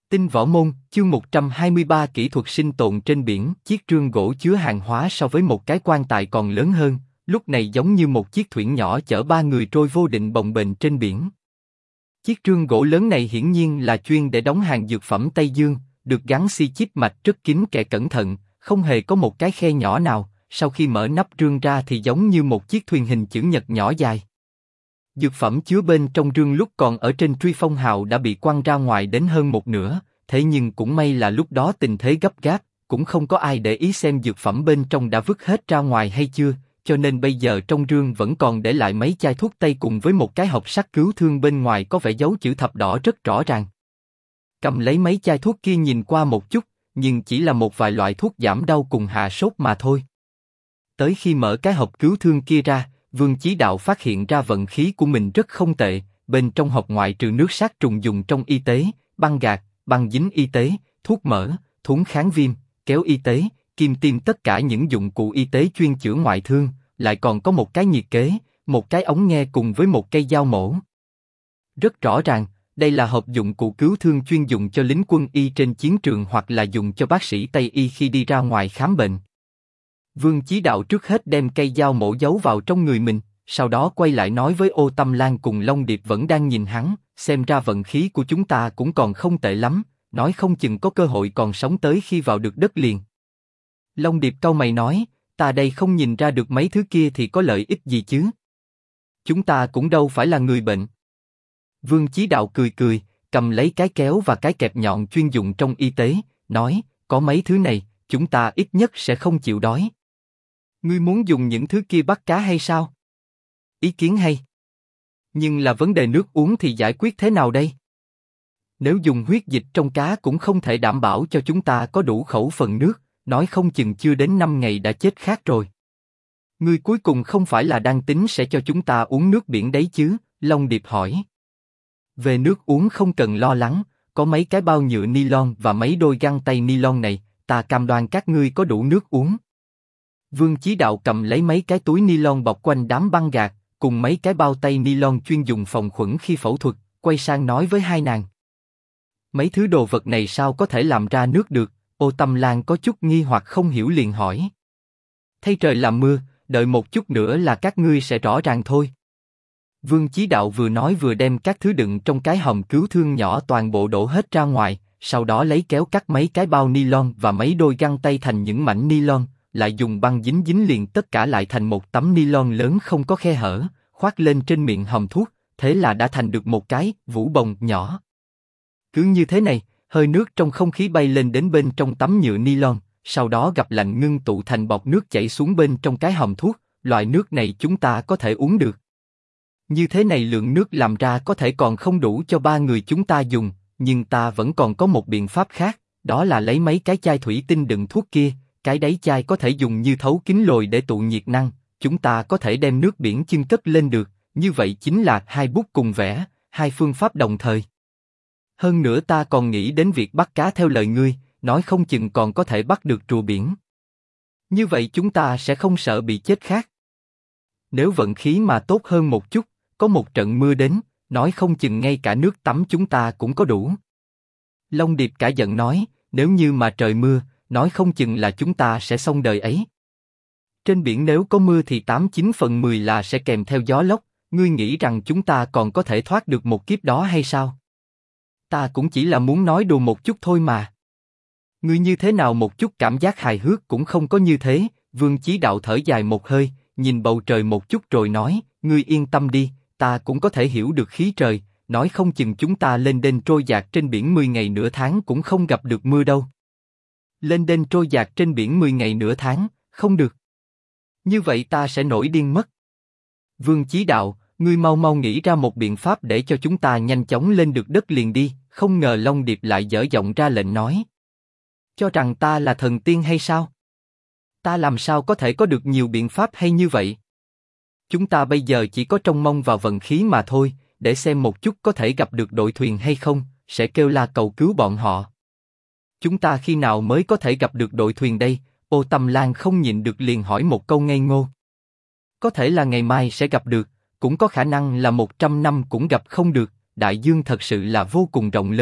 Tinh võ môn, chương 123 kỹ thuật sinh tồn trên biển. Chiếc trương gỗ chứa hàng hóa so với một cái quan tài còn lớn hơn, lúc này giống như một chiếc thuyền nhỏ chở ba người trôi vô định bồng bềnh trên biển. Chiếc trương gỗ lớn này hiển nhiên là chuyên để đóng hàng dược phẩm Tây Dương, được gắn xi chít mạch rất kín kẽ cẩn thận, không hề có một cái khe nhỏ nào. Sau khi mở nắp trương ra thì giống như một chiếc thuyền hình chữ nhật nhỏ dài. Dược phẩm chứa bên trong rương lúc còn ở trên truy phong hào đã bị quăng ra ngoài đến hơn một nửa, thế nhưng cũng may là lúc đó tình thế gấp gáp, cũng không có ai để ý xem dược phẩm bên trong đã vứt hết ra ngoài hay chưa, cho nên bây giờ trong rương vẫn còn để lại mấy chai thuốc tây cùng với một cái hộp sắt cứu thương bên ngoài có vẽ dấu chữ thập đỏ rất rõ ràng. Cầm lấy mấy chai thuốc kia nhìn qua một chút, nhưng chỉ là một vài loại thuốc giảm đau cùng hạ sốt mà thôi. Tới khi mở cái hộp cứu thương kia ra, Vương Chí Đạo phát hiện ra vận khí của mình rất không tệ, bên trong hộp ngoại trừ nước sát trùng dùng trong y tế, băng gạc, băng dính y tế, thuốc mỡ, thuốc kháng viêm, kéo y tế, kim tiêm tất cả những dụng cụ y tế chuyên chữa ngoại thương, lại còn có một cái nhiệt kế, một cái ống nghe cùng với một cây dao mổ. Rất rõ ràng, đây là hộp dụng cụ cứu thương chuyên dùng cho lính quân y trên chiến trường hoặc là dùng cho bác sĩ Tây y khi đi ra ngoài khám bệnh. Vương Chí Đạo trước hết đem cây dao mổ giấu vào trong người mình, sau đó quay lại nói với Ô Tâm Lan cùng Long Điệp vẫn đang nhìn hắn, xem ra vận khí của chúng ta cũng còn không tệ lắm, nói không chừng có cơ hội còn sống tới khi vào được đất liền. Long Điệp cau mày nói, ta đây không nhìn ra được mấy thứ kia thì có lợi ích gì chứ? Chúng ta cũng đâu phải là người bệnh. Vương Chí Đạo cười cười, cầm lấy cái kéo và cái kẹp nhọn chuyên dụng trong y tế, nói, có mấy thứ này, chúng ta ít nhất sẽ không chịu đói. Ngươi muốn dùng những thứ kia bắt cá hay sao? Ý kiến hay. Nhưng là vấn đề nước uống thì giải quyết thế nào đây? Nếu dùng huyết dịch trong cá cũng không thể đảm bảo cho chúng ta có đủ khẩu phần nước, nói không chừng chưa đến 5 ngày đã chết khát rồi. Ngươi cuối cùng không phải là đang tính sẽ cho chúng ta uống nước biển đấy chứ? Long Điệp hỏi. Về nước uống không cần lo lắng, có mấy cái bao nhựa nylon và mấy đôi găng tay nylon này, ta cam đoan các ngươi có đủ nước uống. Vương Chí Đạo cầm lấy mấy cái túi nylon bọc quanh đám băng gạc, cùng mấy cái bao tay nylon chuyên dùng phòng khuẩn khi phẫu thuật, quay sang nói với hai nàng. Mấy thứ đồ vật này sao có thể làm ra nước được? Ô Tâm Lan có chút nghi hoặc không hiểu liền hỏi. Thay trời làm mưa, đợi một chút nữa là các ngươi sẽ rõ ràng thôi. Vương Chí Đạo vừa nói vừa đem các thứ đựng trong cái hòm cứu thương nhỏ toàn bộ đổ hết ra ngoài, sau đó lấy kéo cắt mấy cái bao nylon và mấy đôi găng tay thành những mảnh nylon, lại dùng băng dính liền tất cả lại thành một tấm nylon lớn không có khe hở, khoác lên trên miệng hòm thuốc, thế là đã thành được một cái vũ bồng nhỏ. Cứ như thế này, hơi nước trong không khí bay lên đến bên trong tấm nhựa nylon, sau đó gặp lạnh ngưng tụ thành bọt nước chảy xuống bên trong cái hòm thuốc, loại nước này chúng ta có thể uống được. Như thế này lượng nước làm ra có thể còn không đủ cho ba người chúng ta dùng, nhưng ta vẫn còn có một biện pháp khác, đó là lấy mấy cái chai thủy tinh đựng thuốc kia, cái đáy chai có thể dùng như thấu kính lồi để tụ nhiệt năng, chúng ta có thể đem nước biển chưng cất lên được, như vậy chính là hai bút cùng vẽ, hai phương pháp đồng thời. Hơn nữa ta còn nghĩ đến việc bắt cá theo lời ngươi, nói không chừng còn có thể bắt được rùa biển. Như vậy chúng ta sẽ không sợ bị chết khát. Nếu vận khí mà tốt hơn một chút, có một trận mưa đến, nói không chừng ngay cả nước tắm chúng ta cũng có đủ. Long Điệp cả giận nói, nếu như mà trời mưa, nói không chừng là chúng ta sẽ xong đời ấy. Trên biển nếu có mưa thì 89/10 là sẽ kèm theo gió lốc, ngươi nghĩ rằng chúng ta còn có thể thoát được một kiếp đó hay sao? Ta cũng chỉ là muốn nói đùa một chút thôi mà. Ngươi như thế nào một chút cảm giác hài hước cũng không có như thế. Vương Chí Đạo thở dài một hơi, nhìn bầu trời một chút rồi nói, ngươi yên tâm đi, ta cũng có thể hiểu được khí trời, nói không chừng chúng ta lên đên trôi dạt trên biển 10 ngày nửa tháng cũng không gặp được mưa đâu. Lên đên trôi dạt trên biển 10 ngày nửa tháng, không được. Như vậy ta sẽ nổi điên mất. Vương Chí Đạo, ngươi mau mau nghĩ ra một biện pháp để cho chúng ta nhanh chóng lên được đất liền đi. Không ngờ Long Điệp lại dở giọng ra lệnh nói. Cho rằng ta là thần tiên hay sao? Ta làm sao có thể có được nhiều biện pháp hay như vậy? Chúng ta bây giờ chỉ có trông mong vào vận khí mà thôi, để xem một chút có thể gặp được đội thuyền hay không, sẽ kêu la cầu cứu bọn họ. Chúng ta khi nào mới có thể gặp được đội thuyền đây? Ô Tâm Lan không nhịn được liền hỏi một câu ngây ngô. Có thể là ngày mai sẽ gặp được, cũng có khả năng là 100 năm cũng gặp không được. Đại dương thật sự là vô cùng rộng lớn,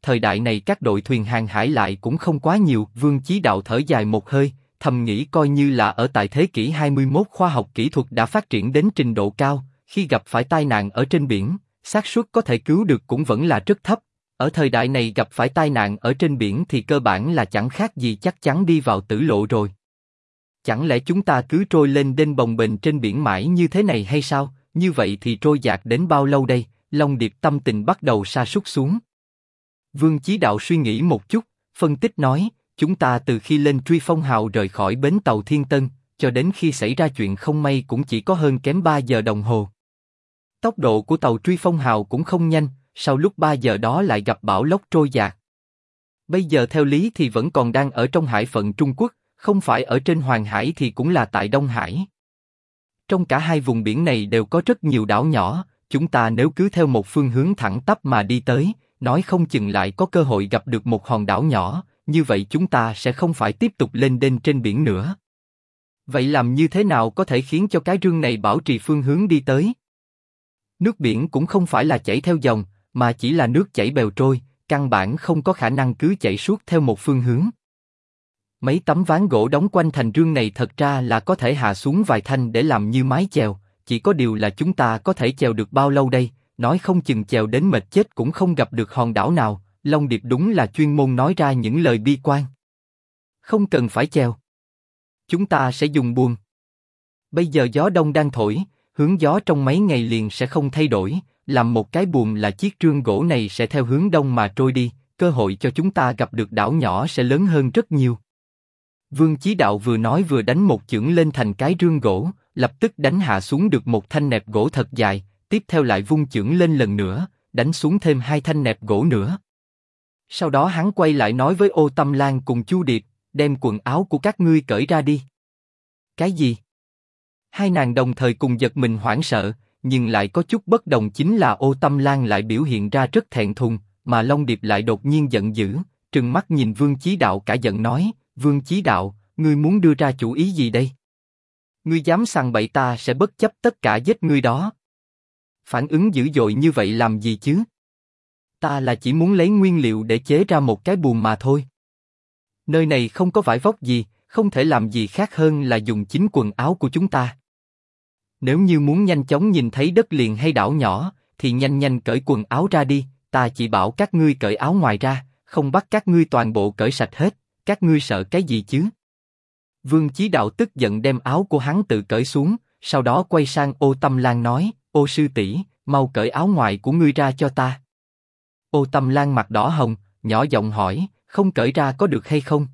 thời đại này các đội thuyền hàng hải lại cũng không quá nhiều. Vương Chí Đạo thở dài một hơi, thầm nghĩ coi như là ở tại thế kỷ 21 khoa học kỹ thuật đã phát triển đến trình độ cao, khi gặp phải tai nạn ở trên biển, xác suất có thể cứu được cũng vẫn là rất thấp. Ở thời đại này gặp phải tai nạn ở trên biển thì cơ bản là chẳng khác gì chắc chắn đi vào tử lộ rồi. Chẳng lẽ chúng ta cứ trôi lên đên bồng bềnh trên biển mãi như thế này hay sao? Như vậy thì trôi dạt đến bao lâu đây? Long Điệp tâm tình bắt đầu sa sút xuống. Vương Chí Đạo suy nghĩ một chút, phân tích nói, chúng ta từ khi lên Truy Phong Hào rời khỏi bến tàu Thiên Tân, cho đến khi xảy ra chuyện không may cũng chỉ có hơn kém 3 giờ đồng hồ. Tốc độ của tàu Truy Phong Hào cũng không nhanh, sau lúc 3 giờ đó lại gặp bão lốc trôi dạt. Bây giờ theo lý thì vẫn còn đang ở trong hải phận Trung Quốc, không phải ở trên Hoàng Hải thì cũng là tại Đông Hải. Trong cả hai vùng biển này đều có rất nhiều đảo nhỏ, chúng ta nếu cứ theo một phương hướng thẳng tắp mà đi tới, nói không chừng lại có cơ hội gặp được một hòn đảo nhỏ, như vậy chúng ta sẽ không phải tiếp tục lên đên trên biển nữa. Vậy làm như thế nào có thể khiến cho cái rương này bảo trì phương hướng đi tới? Nước biển cũng không phải là chảy theo dòng, mà chỉ là nước chảy bèo trôi, căn bản không có khả năng cứ chảy suốt theo một phương hướng. Mấy tấm ván gỗ đóng quanh thành rương này thật ra là có thể hạ xuống vài thanh để làm như mái chèo, chỉ có điều là chúng ta có thể chèo được bao lâu đây, nói không chừng chèo đến mệt chết cũng không gặp được hòn đảo nào. Long Điệp đúng là chuyên môn nói ra những lời bi quan. Không cần phải chèo. Chúng ta sẽ dùng buồm. Bây giờ gió đông đang thổi, hướng gió trong mấy ngày liền sẽ không thay đổi, làm một cái buồm là chiếc rương gỗ này sẽ theo hướng đông mà trôi đi, cơ hội cho chúng ta gặp được đảo nhỏ sẽ lớn hơn rất nhiều. Vương Chí Đạo vừa nói vừa đánh một chưởng lên thành cái rương gỗ, lập tức đánh hạ xuống được một thanh nẹp gỗ thật dài, tiếp theo lại vung chưởng lên lần nữa, đánh xuống thêm 2 thanh nẹp gỗ nữa. Sau đó hắn quay lại nói với Ô Tâm Lan cùng Chu Điệp, đem quần áo của các ngươi cởi ra đi. Cái gì? Hai nàng đồng thời cùng giật mình hoảng sợ, nhưng lại có chút bất đồng chính là Ô Tâm Lan lại biểu hiện ra rất thẹn thùng, mà Long Điệp lại đột nhiên giận dữ, trừng mắt nhìn Vương Chí Đạo cả giận nói, Vương Chí Đạo, ngươi muốn đưa ra chủ ý gì đây? Ngươi dám sằng bậy ta sẽ bất chấp tất cả giết ngươi đó. Phản ứng dữ dội như vậy làm gì chứ? Ta là chỉ muốn lấy nguyên liệu để chế ra một cái buồm mà thôi. Nơi này không có vải vóc gì, không thể làm gì khác hơn là dùng chính quần áo của chúng ta. Nếu như muốn nhanh chóng nhìn thấy đất liền hay đảo nhỏ, thì nhanh nhanh cởi quần áo ra đi, ta chỉ bảo các ngươi cởi áo ngoài ra, không bắt các ngươi toàn bộ cởi sạch hết, các ngươi sợ cái gì chứ? Vương Chí Đạo tức giận đem áo của hắn tự cởi xuống, sau đó quay sang Ô Tâm Lan nói, Ô sư tỷ, mau cởi áo ngoài của ngươi ra cho ta. Ô Tâm Lan mặt đỏ hồng, nhỏ giọng hỏi, không cởi ra có được hay không?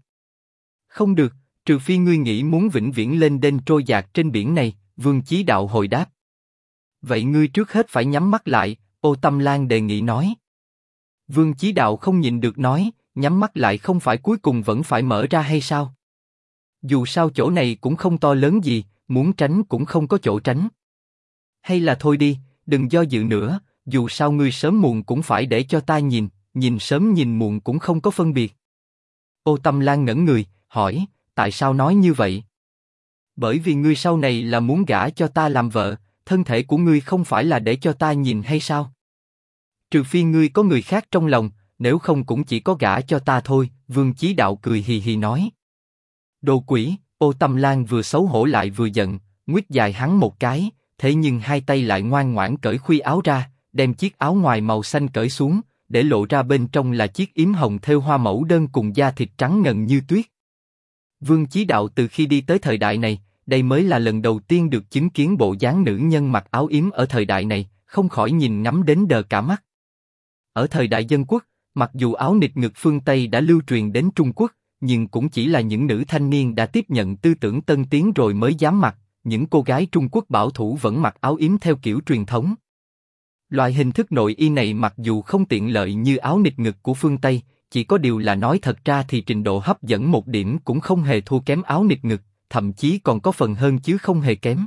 Không được, trừ phi ngươi nghĩ muốn vĩnh viễn lên đên trôi dạt trên biển này, Vương Chí Đạo hồi đáp. Vậy ngươi trước hết phải nhắm mắt lại, Ô Tâm Lan đề nghị nói. Vương Chí Đạo không nhịn được nói, nhắm mắt lại không phải cuối cùng vẫn phải mở ra hay sao? Dù sao chỗ này cũng không to lớn gì, muốn tránh cũng không có chỗ tránh. Hay là thôi đi, đừng do dự nữa, dù sao ngươi sớm muộn cũng phải để cho ta nhìn, nhìn sớm nhìn muộn cũng không có phân biệt. Ô Tâm Lan ngẩn người, hỏi, tại sao nói như vậy? Bởi vì ngươi sau này là muốn gả cho ta làm vợ, thân thể của ngươi không phải là để cho ta nhìn hay sao? Trừ phi ngươi có người khác trong lòng, nếu không cũng chỉ có gả cho ta thôi, Vương Chí Đạo cười hì hì nói. Đồ quỷ, Ô Tâm Lan vừa xấu hổ lại vừa giận, nguyết dài hắn một cái, thế nhưng hai tay lại ngoan ngoãn cởi khuy áo ra, đem chiếc áo ngoài màu xanh cởi xuống, để lộ ra bên trong là chiếc yếm hồng thêu hoa mẫu đơn cùng da thịt trắng ngần như tuyết. Vương Chí Đạo từ khi đi tới thời đại này, đây mới là lần đầu tiên được chứng kiến bộ dáng nữ nhân mặc áo yếm ở thời đại này, không khỏi nhìn ngắm đến đờ cả mắt. Ở thời đại dân quốc, mặc dù áo nịt ngực phương Tây đã lưu truyền đến Trung Quốc, nhưng cũng chỉ là những nữ thanh niên đã tiếp nhận tư tưởng tân tiến rồi mới dám mặc, những cô gái Trung Quốc bảo thủ vẫn mặc áo yếm theo kiểu truyền thống. Loại hình thức nội y này mặc dù không tiện lợi như áo nịt ngực của phương Tây, chỉ có điều là nói thật ra thì trình độ hấp dẫn một điểm cũng không hề thua kém áo nịt ngực, thậm chí còn có phần hơn chứ không hề kém.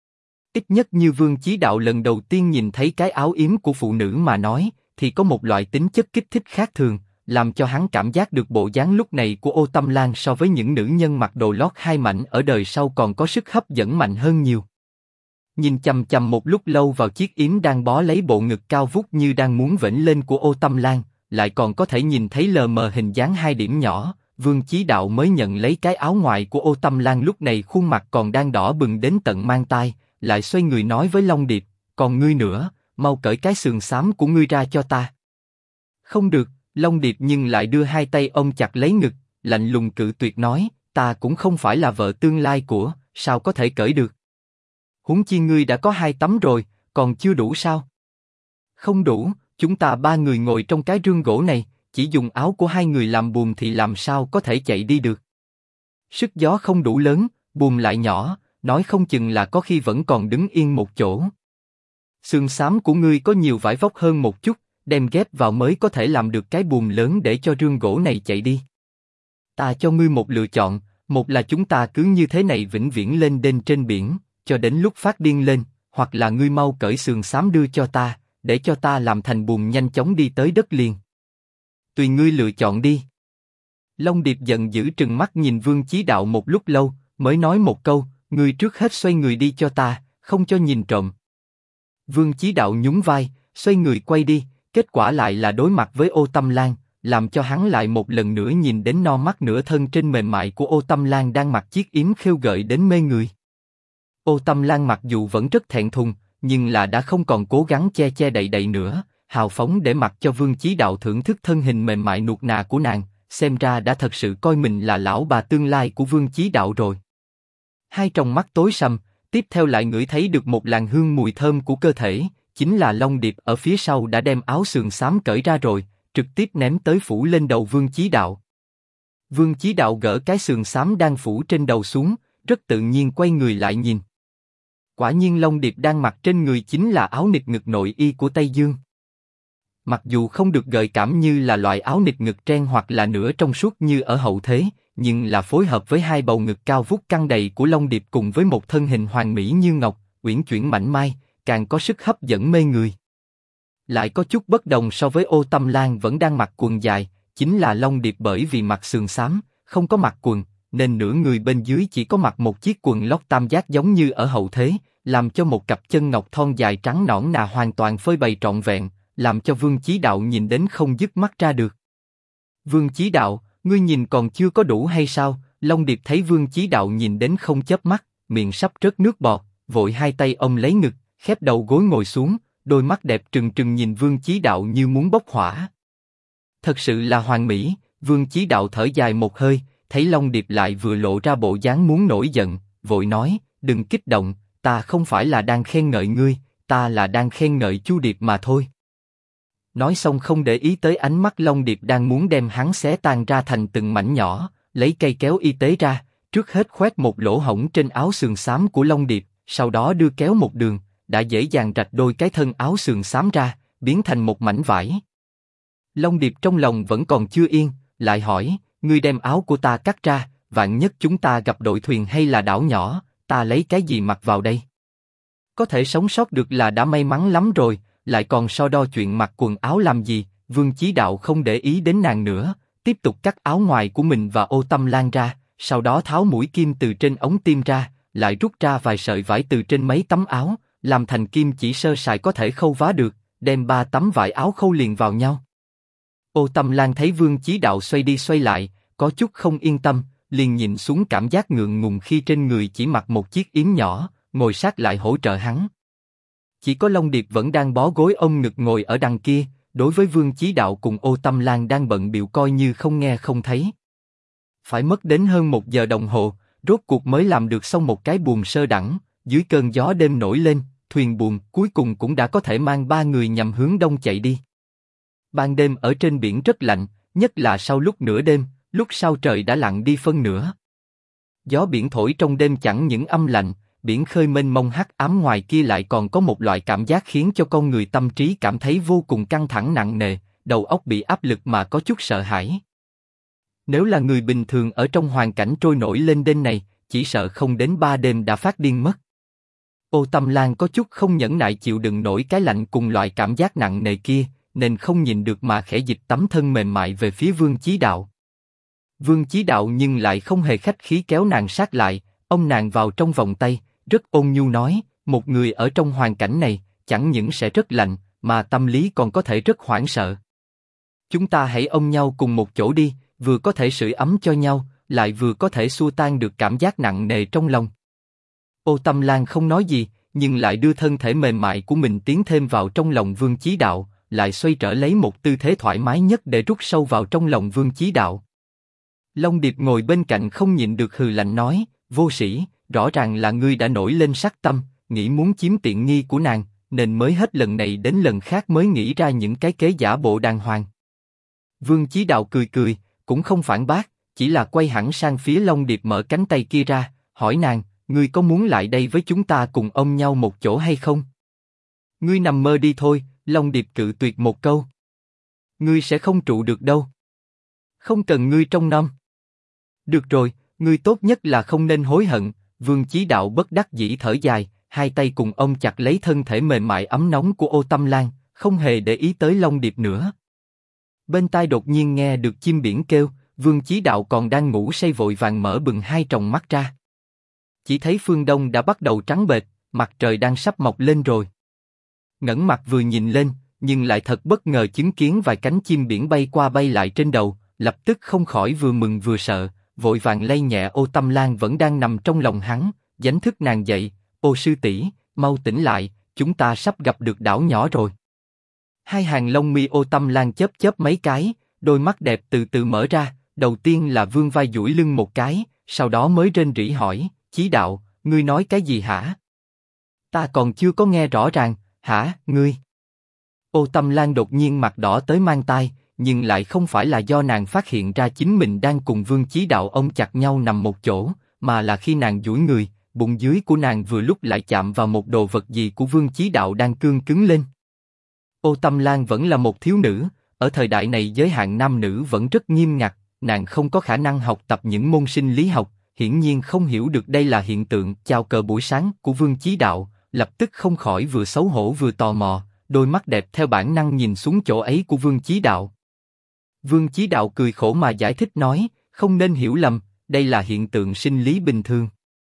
Ít nhất như Vương Chí Đạo lần đầu tiên nhìn thấy cái áo yếm của phụ nữ mà nói, thì có một loại tính chất kích thích khác thường, làm cho hắn cảm giác được bộ dáng lúc này của Ô Tâm Lan so với những nữ nhân mặc đồ lót hai mảnh ở đời sau còn có sức hấp dẫn mạnh hơn nhiều. Nhìn chằm chằm một lúc lâu vào chiếc yếm đang bó lấy bộ ngực cao vút như đang muốn vểnh lên của Ô Tâm Lan, lại còn có thể nhìn thấy lờ mờ hình dáng hai điểm nhỏ. Vương Chí Đạo mới nhận lấy cái áo ngoài của Ô Tâm Lan, lúc này khuôn mặt còn đang đỏ bừng đến tận mang tai, lại xoay người nói với Long Điệp, còn ngươi nữa, mau cởi cái sườn xám của ngươi ra cho ta. Không được, Long Điệp nhưng lại đưa hai tay ôm chặt lấy ngực, lạnh lùng cự tuyệt nói, ta cũng không phải là vợ tương lai của, sao có thể cởi được? Huống chi ngươi đã có 2 tấm rồi, còn chưa đủ sao? Không đủ, chúng ta 3 người ngồi trong cái rương gỗ này, chỉ dùng áo của 2 người làm buồm thì làm sao có thể chạy đi được? Sức gió không đủ lớn, buồm lại nhỏ, nói không chừng là có khi vẫn còn đứng yên một chỗ. Xương xám của ngươi có nhiều vải vóc hơn một chút, đem ghép vào mới có thể làm được cái buồm lớn để cho rương gỗ này chạy đi. Ta cho ngươi một lựa chọn, một là chúng ta cứ như thế này vĩnh viễn lên đên trên biển, cho đến lúc phát điên lên, hoặc là ngươi mau cởi sườn xám đưa cho ta, để cho ta làm thành buồm nhanh chóng đi tới đất liền. Tùy ngươi lựa chọn đi. Long Điệp giận dữ trừng mắt nhìn Vương Chí Đạo một lúc lâu, mới nói một câu, ngươi trước hết xoay người đi cho ta, không cho nhìn trộm. Vương Chí Đạo nhún vai, xoay người quay đi, kết quả lại là đối mặt với Ô Tâm Lan, làm cho hắn lại một lần nữa nhìn đến no mắt nửa thân trên mềm mại của Ô Tâm Lan đang mặc chiếc yếm khêu gợi đến mê người. Ô Tâm Lan mặc dù vẫn rất thẹn thùng, nhưng là đã không còn cố gắng che che đậy đậy nữa, hào phóng để mặc cho Vương Chí Đạo thưởng thức thân hình mềm mại nuột nà của nàng, xem ra đã thật sự coi mình là lão bà tương lai của Vương Chí Đạo rồi. Hai tròng mắt tối sầm, tiếp theo lại ngửi thấy được một làn hương mùi thơm của cơ thể, chính là Long Điệp ở phía sau đã đem áo sườn xám cởi ra rồi, trực tiếp ném tới phủ lên đầu Vương Chí Đạo. Vương Chí Đạo gỡ cái sườn xám đang phủ trên đầu xuống, rất tự nhiên quay người lại nhìn. Quả nhiên Long Điệp đang mặc trên người chính là áo nịt ngực nội y của Tây Dương. Mặc dù không được gợi cảm như là loại áo nịt ngực tren hoặc là nửa trong suốt như ở hậu thế, nhưng là phối hợp với hai bầu ngực cao vút căng đầy của Long Điệp cùng với một thân hình hoàn mỹ như ngọc, uyển chuyển mảnh mai, càng có sức hấp dẫn mê người. Lại có chút bất đồng so với Ô Tâm Lan vẫn đang mặc quần dài, chính là Long Điệp bởi vì mặc sườn xám, không có mặc quần, nên nửa người bên dưới chỉ có mặc một chiếc quần lót tam giác giống như ở hậu thế, làm cho một cặp chân ngọc thon dài trắng nõn nà hoàn toàn phơi bày trọn vẹn, làm cho Vương Chí Đạo nhìn đến không dứt mắt ra được. Vương Chí Đạo, ngươi nhìn còn chưa có đủ hay sao? Long Điệp thấy Vương Chí Đạo nhìn đến không chớp mắt, miệng sắp rớt nước bọt, vội hai tay ôm lấy ngực, khép đầu gối ngồi xuống, đôi mắt đẹp trừng trừng nhìn Vương Chí Đạo như muốn bốc hỏa. Thật sự là hoàn mỹ. Vương Chí Đạo thở dài một hơi, thấy Long Điệp lại vừa lộ ra bộ dáng muốn nổi giận, vội nói, đừng kích động, ta không phải là đang khen ngợi ngươi, ta là đang khen ngợi Chu Điệp mà thôi. Nói xong không để ý tới ánh mắt Long Điệp đang muốn đem hắn xé tan ra thành từng mảnh nhỏ, lấy cây kéo y tế ra, trước hết khoét một lỗ hổng trên áo sườn xám của Long Điệp, sau đó đưa kéo một đường, đã dễ dàng rạch đôi cái thân áo sườn xám ra, biến thành một mảnh vải. Long Điệp trong lòng vẫn còn chưa yên, lại hỏi, ngươi đem áo của ta cắt ra, vạn nhất chúng ta gặp đội thuyền hay là đảo nhỏ, ta lấy cái gì mặc vào đây? Có thể sống sót được là đã may mắn lắm rồi, lại còn so đo chuyện mặc quần áo làm gì? Vương Chí Đạo không để ý đến nàng nữa, tiếp tục cắt áo ngoài của mình và Ô Tâm Lan ra, sau đó tháo mũi kim từ trên ống tim ra, lại rút ra vài sợi vải từ trên mấy tấm áo, làm thành kim chỉ sơ sài có thể khâu vá được, đem 3 tấm vải áo khâu liền vào nhau. Ô Tâm Lan thấy Vương Chí Đạo xoay đi xoay lại, có chút không yên tâm, liền nhìn xuống cảm giác ngượng ngùng khi trên người chỉ mặc một chiếc yếm nhỏ, ngồi sát lại hỗ trợ hắn. Chỉ có Long Điệp vẫn đang bó gối ôm ngực ngồi ở đằng kia, đối với Vương Chí Đạo cùng Ô Tâm Lan đang bận bịu coi như không nghe không thấy. Phải mất đến hơn 1 giờ đồng hồ, rốt cuộc mới làm được xong một cái buồm sơ đẳng, dưới cơn gió đêm nổi lên, thuyền buồm cuối cùng cũng đã có thể mang 3 người nhằm hướng đông chạy đi. Ban đêm ở trên biển rất lạnh, nhất là sau lúc nửa đêm, lúc sau trời đã lặn đi phân nửa. Gió biển thổi trong đêm chẳng những âm lạnh, biển khơi mênh mông hắc ám ngoài kia lại còn có một loại cảm giác khiến cho con người tâm trí cảm thấy vô cùng căng thẳng nặng nề, đầu óc bị áp lực mà có chút sợ hãi. Nếu là người bình thường ở trong hoàn cảnh trôi nổi lên đên này, chỉ sợ không đến 3 đêm đã phát điên mất. Ô Tâm Lan có chút không nhẫn nại chịu đựng nổi cái lạnh cùng loại cảm giác nặng nề kia, nên không nhìn được mà khẽ dịch tấm thân mềm mại về phía Vương Chí Đạo. Vương Chí Đạo nhưng lại không hề khách khí kéo nàng sát lại, ôm nàng vào trong vòng tay, rất ôn nhu nói, một người ở trong hoàn cảnh này, chẳng những sẽ rất lạnh, mà tâm lý còn có thể rất hoảng sợ. Chúng ta hãy ôm nhau cùng một chỗ đi, vừa có thể sưởi ấm cho nhau, lại vừa có thể xua tan được cảm giác nặng nề trong lòng. Ô Tâm Lan không nói gì, nhưng lại đưa thân thể mềm mại của mình tiến thêm vào trong lòng Vương Chí Đạo, lại xoay trở lấy một tư thế thoải mái nhất để rút sâu vào trong lòng Vương Chí Đạo. Long Điệp ngồi bên cạnh không nhịn được hừ lạnh nói, vô sĩ, rõ ràng là ngươi đã nổi lên sát tâm, nghĩ muốn chiếm tiện nghi của nàng, nên mới hết lần này đến lần khác mới nghĩ ra những cái kế giả bộ đàng hoàng. Vương Chí Đạo cười cười, cũng không phản bác, chỉ là quay hẳn sang phía Long Điệp mở cánh tay kia ra, hỏi nàng, ngươi có muốn lại đây với chúng ta cùng ôm nhau một chỗ hay không? Ngươi nằm mơ đi thôi, Long Điệp cự tuyệt một câu. Ngươi sẽ không trụ được đâu. Không cần ngươi trông nom. Được rồi, ngươi tốt nhất là không nên hối hận. Vương Chí Đạo bất đắc dĩ thở dài, hai tay cùng ôm chặt lấy thân thể mềm mại ấm nóng của Ô Tâm Lan, không hề để ý tới Long Điệp nữa. Bên tai đột nhiên nghe được chim biển kêu, Vương Chí Đạo còn đang ngủ say vội vàng mở bừng hai tròng mắt ra. Chỉ thấy phương đông đã bắt đầu trắng bệch, mặt trời đang sắp mọc lên rồi. Ngẩng mặt vừa nhìn lên, nhưng lại thật bất ngờ chứng kiến vài cánh chim biển bay qua bay lại trên đầu, lập tức không khỏi vừa mừng vừa sợ, vội vàng lay nhẹ Ô Tâm Lan vẫn đang nằm trong lòng hắn, đánh thức nàng dậy. Ô sư tỷ, mau tỉnh lại, chúng ta sắp gặp được đảo nhỏ rồi. Hai hàng lông mi Ô Tâm Lan chớp chớp mấy cái, đôi mắt đẹp từ từ mở ra, đầu tiên là vươn vai duỗi lưng một cái, sau đó mới rên rỉ hỏi, Chí Đạo, ngươi nói cái gì hả? Ta còn chưa có nghe rõ ràng, hả, ngươi? Ô Tâm Lan đột nhiên mặt đỏ tới mang tai, nhưng lại không phải là do nàng phát hiện ra chính mình đang cùng Vương Chí Đạo ôm chặt nhau nằm một chỗ, mà là khi nàng duỗi người, bụng dưới của nàng vừa lúc lại chạm vào một đồ vật gì của Vương Chí Đạo đang cương cứng lên. Ô Tâm Lan vẫn là một thiếu nữ, ở thời đại này giới hạn nam nữ vẫn rất nghiêm ngặt, nàng không có khả năng học tập những môn sinh lý học, hiển nhiên không hiểu được đây là hiện tượng chào cờ buổi sáng của Vương Chí Đạo, lập tức không khỏi vừa xấu hổ vừa tò mò, đôi mắt đẹp theo bản năng nhìn xuống chỗ ấy của Vương Chí Đạo. Vương Chí Đạo cười khổ mà giải thích nói, không nên hiểu lầm, đây là hiện tượng sinh lý bình thường.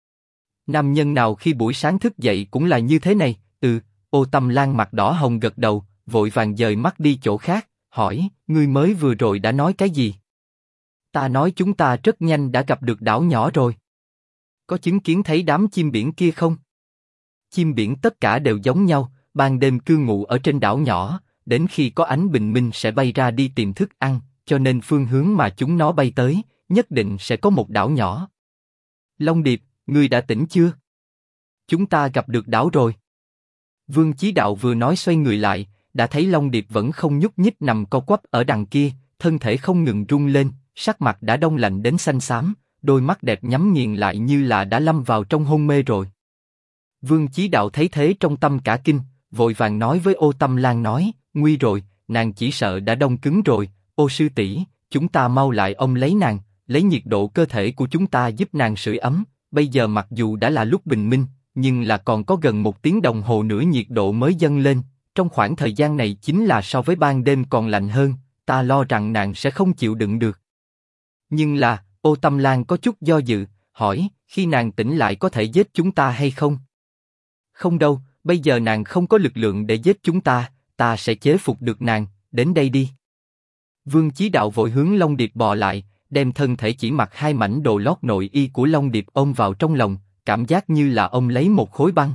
Nam nhân nào khi buổi sáng thức dậy cũng là như thế này. Ô Tâm Lan mặt đỏ hồng gật đầu, vội vàng dời mắt đi chỗ khác, hỏi, ngươi mới vừa rồi đã nói cái gì? Ta nói chúng ta rất nhanh đã gặp được đảo nhỏ rồi. Có chứng kiến thấy đám chim biển kia không? Chim biển tất cả đều giống nhau, ban đêm cư ngụ ở trên đảo nhỏ, đến khi có ánh bình minh sẽ bay ra đi tìm thức ăn, cho nên phương hướng mà chúng nó bay tới, nhất định sẽ có một đảo nhỏ. Long Điệp, ngươi đã tỉnh chưa? Chúng ta gặp được đảo rồi. Vương Chí Đạo vừa nói xoay người lại, đã thấy Long Điệp vẫn không nhúc nhích nằm co quắp ở đằng kia, thân thể không ngừng rung lên, sắc mặt đã đông lạnh đến xanh xám, đôi mắt đẹp nhắm nghiền lại như là đã lâm vào trong hôn mê rồi. Vương Chí Đạo thấy thế trong tâm cả kinh, vội vàng nói với Ô Tâm Lan nói, nguy rồi, nàng chỉ sợ đã đông cứng rồi. Ô sư tỷ, chúng ta mau lại ôm lấy nàng, lấy nhiệt độ cơ thể của chúng ta giúp nàng sưởi ấm. Bây giờ mặc dù đã là lúc bình minh, nhưng là còn có gần 1 tiếng đồng hồ nữa nhiệt độ mới dâng lên. Trong khoảng thời gian này chính là so với ban đêm còn lạnh hơn, ta lo rằng nàng sẽ không chịu đựng được. Nhưng là, Ô Tâm Lan có chút do dự, hỏi, khi nàng tỉnh lại có thể giết chúng ta hay không? Không đâu, bây giờ nàng không có lực lượng để giết chúng ta, ta sẽ chế phục được nàng, đến đây đi. Vương Chí Đạo vội hướng Long Điệp bò lại, đem thân thể chỉ mặc hai mảnh đồ lót nội y của Long Điệp ôm vào trong lòng, cảm giác như là ôm lấy một khối băng.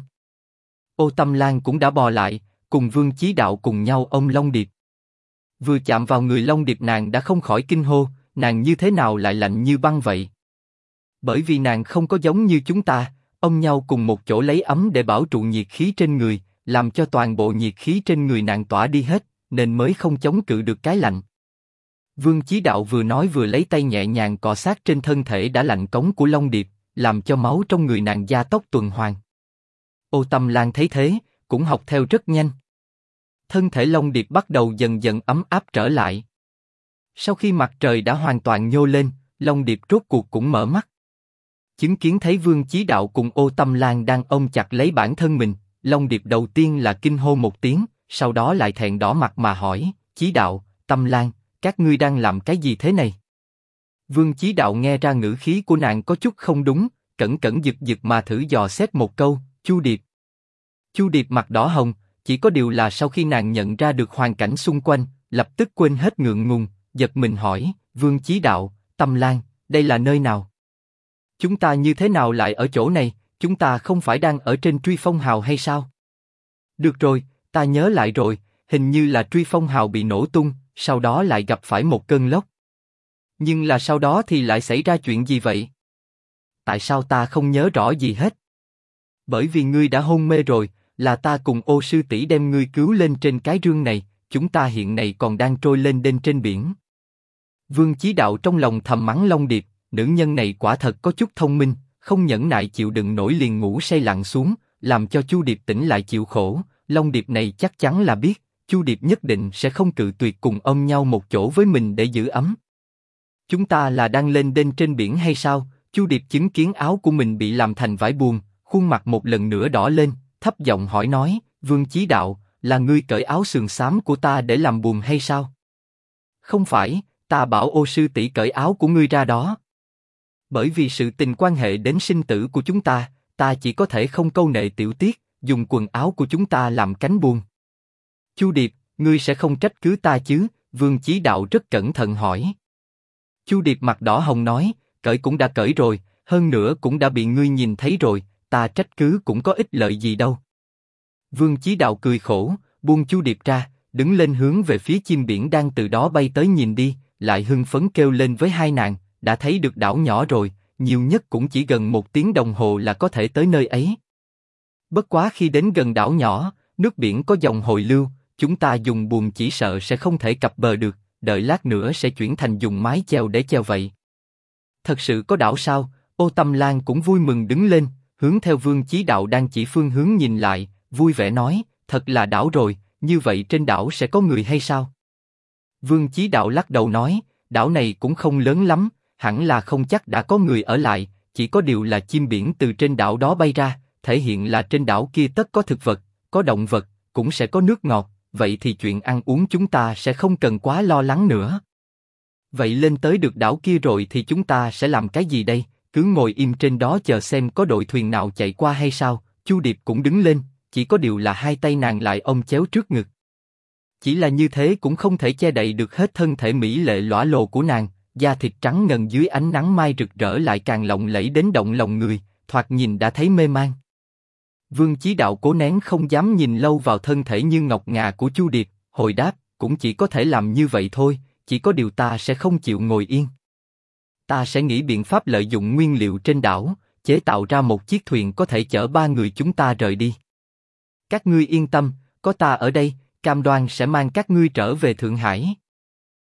Ô Tâm Lan cũng đã bò lại, cùng Vương Chí Đạo cùng nhau ôm Long Điệp. Vừa chạm vào người Long Điệp nàng đã không khỏi kinh hô, nàng như thế nào lại lạnh như băng vậy? Bởi vì nàng không có giống như chúng ta, ôm nhau cùng một chỗ lấy ấm để bảo trụ nhiệt khí trên người, làm cho toàn bộ nhiệt khí trên người nàng tỏa đi hết, nên mới không chống cự được cái lạnh. Vương Chí Đạo vừa nói vừa lấy tay nhẹ nhàng cọ sát trên thân thể đã lạnh cống của Long Điệp, làm cho máu trong người nàng gia tốc tuần hoàn. Ô Tâm Lan thấy thế, cũng học theo rất nhanh. Thân thể Long Điệp bắt đầu dần dần ấm áp trở lại. Sau khi mặt trời đã hoàn toàn nhô lên, Long Điệp rốt cuộc cũng mở mắt. Chứng kiến thấy Vương Chí Đạo cùng Ô Tâm Lan đang ôm chặt lấy bản thân mình, Long Điệp đầu tiên là kinh hô một tiếng, sau đó lại thẹn đỏ mặt mà hỏi, Chí Đạo, Tâm Lan, các ngươi đang làm cái gì thế này? Vương Chí Đạo nghe ra ngữ khí của nàng có chút không đúng, cẩn cẩn giật giật mà thử dò xét một câu, Chu Điệp. Chu Điệp mặt đỏ hồng, chỉ có điều là sau khi nàng nhận ra được hoàn cảnh xung quanh, lập tức quên hết ngượng ngùng, giật mình hỏi, Vương Chí Đạo, Tâm Lan, đây là nơi nào? Chúng ta như thế nào lại ở chỗ này, chúng ta không phải đang ở trên Truy Phong Hào hay sao? Được rồi, ta nhớ lại rồi, hình như là Truy Phong Hào bị nổ tung, sau đó lại gặp phải một cơn lốc. Nhưng là sau đó thì lại xảy ra chuyện gì vậy? Tại sao ta không nhớ rõ gì hết? Bởi vì ngươi đã hôn mê rồi, là ta cùng Ô sư tỷ đem ngươi cứu lên trên cái rương này, chúng ta hiện nay còn đang trôi lên đên trên biển. Vương Chí Đạo trong lòng thầm mắng Long Điệp, nữ nhân này quả thật có chút thông minh, không nhẫn nại chịu đựng nổi liền ngủ say lặn xuống, làm cho Chu Điệp tỉnh lại chịu khổ. Long Điệp này chắc chắn là biết, Chu Điệp nhất định sẽ không cự tuyệt cùng ôm nhau một chỗ với mình để giữ ấm. Chúng ta là đang lên đên trên biển hay sao? Chu Điệp chứng kiến áo của mình bị làm thành vải buồm, khuôn mặt một lần nữa đỏ lên, thấp giọng hỏi nói, Vương Chí Đạo, là ngươi cởi áo sườn xám của ta để làm buồm hay sao? Không phải, ta bảo Ô sư tỷ cởi áo của ngươi ra đó. Bởi vì sự tình quan hệ đến sinh tử của chúng ta chỉ có thể không câu nệ tiểu tiết, dùng quần áo của chúng ta làm cánh buồm. Chu Điệp, ngươi sẽ không trách cứ ta chứ? Vương Chí Đạo rất cẩn thận hỏi. Chu Điệp mặt đỏ hồng nói, cởi cũng đã cởi rồi, hơn nữa cũng đã bị ngươi nhìn thấy rồi, ta trách cứ cũng có ích lợi gì đâu. Vương Chí Đạo cười khổ, buông Chu Điệp ra, đứng lên hướng về phía chim biển đang từ đó bay tới nhìn đi, lại hưng phấn kêu lên với hai nàng, đã thấy được đảo nhỏ rồi, nhiều nhất cũng chỉ gần 1 tiếng đồng hồ là có thể tới nơi ấy. Bất quá khi đến gần đảo nhỏ, nước biển có dòng hồi lưu, chúng ta dùng buồm chỉ sợ sẽ không thể cập bờ được, đợi lát nữa sẽ chuyển thành dùng mái chèo để chèo vậy. Thật sự có đảo sao? Ô Tâm Lan cũng vui mừng đứng lên, hướng theo Vương Chí Đạo đang chỉ phương hướng nhìn lại, vui vẻ nói, thật là đảo rồi, như vậy trên đảo sẽ có người hay sao? Vương Chí Đạo lắc đầu nói, đảo này cũng không lớn lắm, hẳn là không chắc đã có người ở lại, chỉ có điều là chim biển từ trên đảo đó bay ra, thể hiện là trên đảo kia tất có thực vật, có động vật, cũng sẽ có nước ngọt, vậy thì chuyện ăn uống chúng ta sẽ không cần quá lo lắng nữa. Vậy lên tới được đảo kia rồi thì chúng ta sẽ làm cái gì đây? Cứ ngồi im trên đó chờ xem có đội thuyền nào chạy qua hay sao? Chu Điệp cũng đứng lên, chỉ có điều là hai tay nàng lại ôm chéo trước ngực. Chỉ là như thế cũng không thể che đậy được hết thân thể mỹ lệ lõa lồ của nàng, da thịt trắng ngần dưới ánh nắng mai rực rỡ lại càng lộng lẫy đến động lòng người, thoạt nhìn đã thấy mê man. Vương Chí Đạo cố nén không dám nhìn lâu vào thân thể như ngọc ngà của Chu Điệp, hồi đáp, cũng chỉ có thể làm như vậy thôi, chỉ có điều ta sẽ không chịu ngồi yên. Ta sẽ nghĩ biện pháp lợi dụng nguyên liệu trên đảo, chế tạo ra một chiếc thuyền có thể chở 3 người chúng ta rời đi. Các ngươi yên tâm, có ta ở đây, cam đoan sẽ mang các ngươi trở về Thượng Hải.